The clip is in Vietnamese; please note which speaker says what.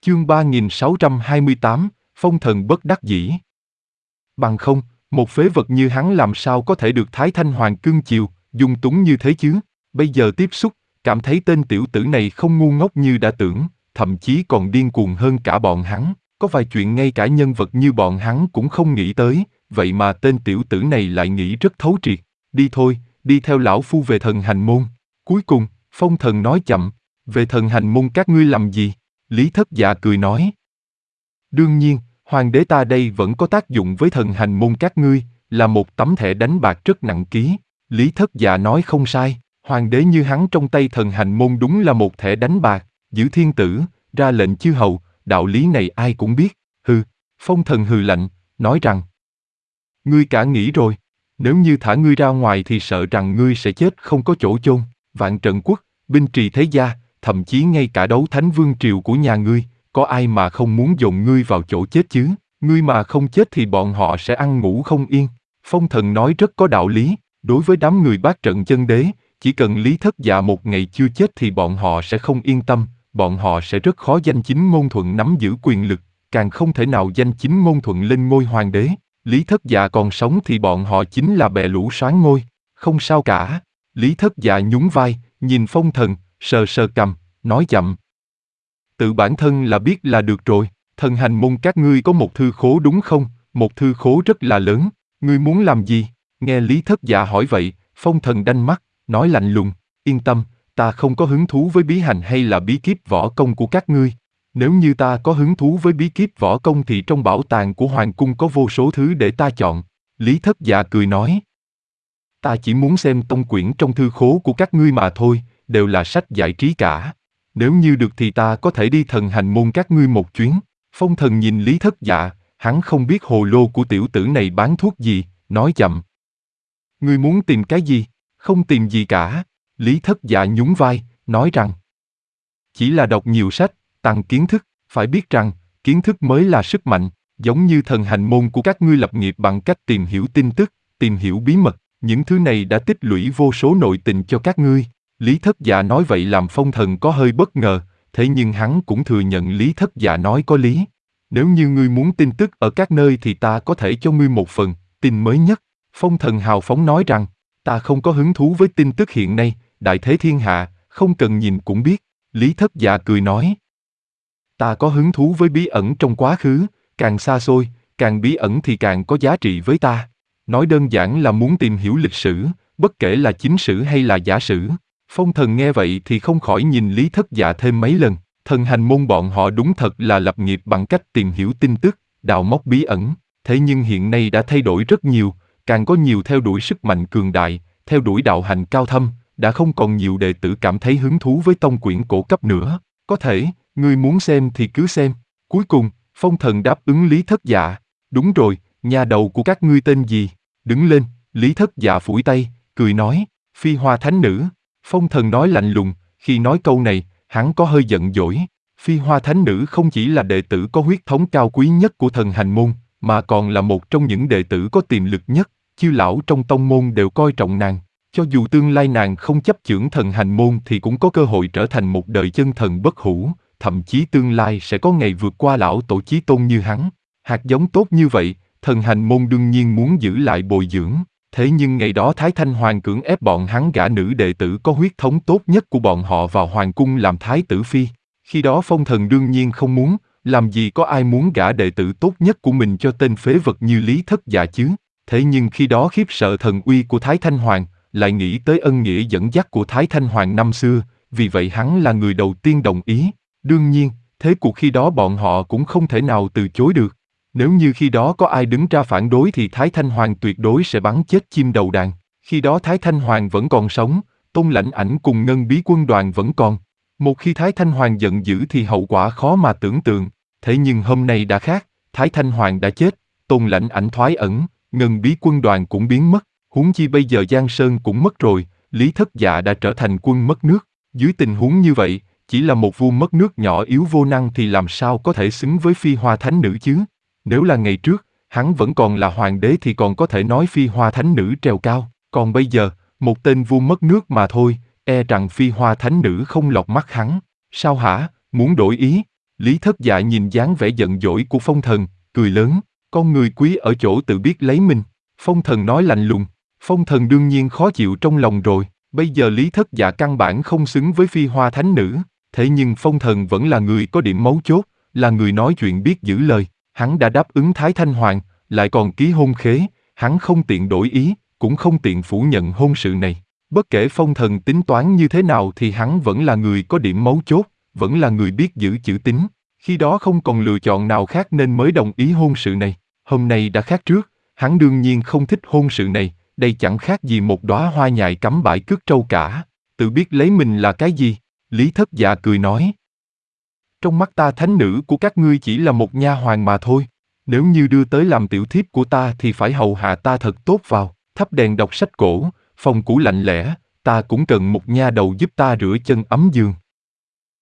Speaker 1: Chương 3628, Phong thần bất đắc dĩ. Bằng không, một phế vật như hắn làm sao có thể được Thái Thanh Hoàng cưng chiều, dung túng như thế chứ? Bây giờ tiếp xúc, cảm thấy tên tiểu tử này không ngu ngốc như đã tưởng, thậm chí còn điên cuồng hơn cả bọn hắn. Có vài chuyện ngay cả nhân vật như bọn hắn cũng không nghĩ tới, vậy mà tên tiểu tử này lại nghĩ rất thấu triệt. Đi thôi, đi theo lão phu về Thần Hành Môn. Cuối cùng, Phong Thần nói chậm, về Thần Hành Môn các ngươi làm gì? Lý Thất Dạ cười nói. Đương nhiên, hoàng đế ta đây vẫn có tác dụng với Thần Hành Môn các ngươi, là một tấm thẻ đánh bạc rất nặng ký. Lý Thất Dạ nói không sai, hoàng đế như hắn trong tay Thần Hành Môn đúng là một thẻ đánh bạc, giữ thiên tử, ra lệnh chư hầu, đạo lý này ai cũng biết. Hừ, Phong Thần hừ lạnh, nói rằng, ngươi cả nghĩ rồi, nếu như thả ngươi ra ngoài thì sợ rằng ngươi sẽ chết không có chỗ chôn. Vạn Trận Quốc, Binh Trì Thế Gia, thậm chí ngay cả Đấu Thánh Vương Triều của nhà ngươi, có ai mà không muốn dồn ngươi vào chỗ chết chứ? Ngươi mà không chết thì bọn họ sẽ ăn ngủ không yên. Phong Thần nói rất có đạo lý, đối với đám người Bát Trận Chân Đế, chỉ cần Lý Thất Dạ một ngày chưa chết thì bọn họ sẽ không yên tâm, bọn họ sẽ rất khó danh chính ngôn thuận nắm giữ quyền lực, càng không thể nào danh chính ngôn thuận lên ngôi hoàng đế. Lý Thất Dạ còn sống thì bọn họ chính là bè lũ soán ngôi, không sao cả. Lý Thất Dạ nhún vai, nhìn Phong Thần, sờ sờ cằm, nói chậm. Tự bản thân là biết là được rồi, Thần Hành Môn các ngươi có một thư khố đúng không? Một thư khố rất là lớn, ngươi muốn làm gì? Nghe Lý Thất Dạ hỏi vậy, Phong Thần đanh mắt, nói lạnh lùng, yên tâm, ta không có hứng thú với bí hành hay là bí kíp võ công của các ngươi. Nếu như ta có hứng thú với bí kíp võ công thì trong bảo tàng của Hoàng Cung có vô số thứ để ta chọn. Lý Thất Dạ cười nói. Ta chỉ muốn xem tông quyển trong thư khố của các ngươi mà thôi, đều là sách giải trí cả. Nếu như được thì ta có thể đi Thần Hành Môn các ngươi một chuyến. Phong Thần nhìn Lý Thất Dạ, hắn không biết hồ lô của tiểu tử này bán thuốc gì, nói chậm. Ngươi muốn tìm cái gì? Không tìm gì cả. Lý Thất Dạ nhún vai, nói rằng. Chỉ là đọc nhiều sách, tăng kiến thức, phải biết rằng, kiến thức mới là sức mạnh, giống như Thần Hành Môn của các ngươi lập nghiệp bằng cách tìm hiểu tin tức, tìm hiểu bí mật, những thứ này đã tích lũy vô số nội tình cho các ngươi. Lý Thất Dạ nói vậy làm Phong Thần có hơi bất ngờ, thế nhưng hắn cũng thừa nhận Lý Thất Dạ nói có lý. Nếu như ngươi muốn tin tức ở các nơi thì ta có thể cho ngươi một phần, tin mới nhất. Phong Thần hào phóng nói rằng, ta không có hứng thú với tin tức hiện nay, đại thế thiên hạ, không cần nhìn cũng biết. Lý Thất Dạ cười nói. Ta có hứng thú với bí ẩn trong quá khứ, càng xa xôi, càng bí ẩn thì càng có giá trị với ta. Nói đơn giản là muốn tìm hiểu lịch sử, bất kể là chính sử hay là giả sử. Phong Thần nghe vậy thì không khỏi nhìn Lý Thất Dạ thêm mấy lần. Thần Hành Môn bọn họ đúng thật là lập nghiệp bằng cách tìm hiểu tin tức, đào móc bí ẩn. Thế nhưng hiện nay đã thay đổi rất nhiều, càng có nhiều theo đuổi sức mạnh cường đại, theo đuổi đạo hành cao thâm, đã không còn nhiều đệ tử cảm thấy hứng thú với tông quyển cổ cấp nữa. Có thể, ngươi muốn xem thì cứ xem. Cuối cùng, Phong Thần đáp ứng Lý Thất Dạ. Đúng rồi, nhà đầu của các ngươi tên gì? Đứng lên, Lý Thất Dạ phủi tay, cười nói, Phi Hoa Thánh Nữ. Phong Thần nói lạnh lùng, khi nói câu này, hắn có hơi giận dỗi. Phi Hoa Thánh Nữ không chỉ là đệ tử có huyết thống cao quý nhất của Thần Hành Môn, mà còn là một trong những đệ tử có tiềm lực nhất, chư lão trong tông môn đều coi trọng nàng. Cho dù tương lai nàng không chấp chưởng Thần Hành Môn thì cũng có cơ hội trở thành một đời chân thần bất hủ, thậm chí tương lai sẽ có ngày vượt qua lão tổ chí tôn như hắn. Hạt giống tốt như vậy, Thần Hành Môn đương nhiên muốn giữ lại bồi dưỡng. Thế nhưng ngày đó Thái Thanh Hoàng cưỡng ép bọn hắn gả nữ đệ tử có huyết thống tốt nhất của bọn họ vào hoàng cung làm thái tử phi. Khi đó Phong Thần đương nhiên không muốn, làm gì có ai muốn gả đệ tử tốt nhất của mình cho tên phế vật như Lý Thất Dạ chứ. Thế nhưng khi đó khiếp sợ thần uy của Thái Thanh Hoàng, lại nghĩ tới ân nghĩa dẫn dắt của Thái Thanh Hoàng năm xưa, vì vậy hắn là người đầu tiên đồng ý. Đương nhiên, thế cuộc khi đó bọn họ cũng không thể nào từ chối được. Nếu như khi đó có ai đứng ra phản đối thì Thái Thanh Hoàng tuyệt đối sẽ bắn chết chim đầu đàn. Khi đó Thái Thanh Hoàng vẫn còn sống, Tôn Lãnh Ảnh cùng Ngân Bí Quân đoàn vẫn còn. Một khi Thái Thanh Hoàng giận dữ thì hậu quả khó mà tưởng tượng. Thế nhưng hôm nay đã khác, Thái Thanh Hoàng đã chết, Tôn Lãnh Ảnh thoái ẩn, Ngân Bí Quân đoàn cũng biến mất. Huống chi bây giờ Giang Sơn cũng mất rồi, Lý Thất Dạ đã trở thành quân mất nước. Dưới tình huống như vậy, chỉ là một vua mất nước nhỏ yếu vô năng thì làm sao có thể xứng với Phi Hoa Thánh Nữ chứ? Nếu là ngày trước, hắn vẫn còn là hoàng đế thì còn có thể nói Phi Hoa Thánh Nữ trèo cao. Còn bây giờ, một tên vua mất nước mà thôi, e rằng Phi Hoa Thánh Nữ không lọt mắt hắn. Sao hả, muốn đổi ý? Lý Thất Dạ nhìn dáng vẻ giận dỗi của Phong Thần, cười lớn, con người quý ở chỗ tự biết lấy mình. Phong Thần nói lạnh lùng, Phong Thần đương nhiên khó chịu trong lòng rồi, bây giờ Lý Thất Dạ căn bản không xứng với Phi Hoa Thánh Nữ, thế nhưng Phong Thần vẫn là người có điểm mấu chốt, là người nói chuyện biết giữ lời, hắn đã đáp ứng Thái Thanh Hoàng, lại còn ký hôn khế, hắn không tiện đổi ý, cũng không tiện phủ nhận hôn sự này. Bất kể Phong Thần tính toán như thế nào thì hắn vẫn là người có điểm mấu chốt, vẫn là người biết giữ chữ tín, khi đó không còn lựa chọn nào khác nên mới đồng ý hôn sự này. Hôm nay đã khác trước, hắn đương nhiên không thích hôn sự này, đây chẳng khác gì một đóa hoa nhài cắm bãi cước trâu cả. Tự biết lấy mình là cái gì? Lý Thất Dạ cười nói. Trong mắt ta thánh nữ của các ngươi chỉ là một nha hoàn mà thôi. Nếu như đưa tới làm tiểu thiếp của ta thì phải hầu hạ ta thật tốt vào, thắp đèn đọc sách cổ, phòng cũ lạnh lẽo, ta cũng cần một nha đầu giúp ta rửa chân ấm giường.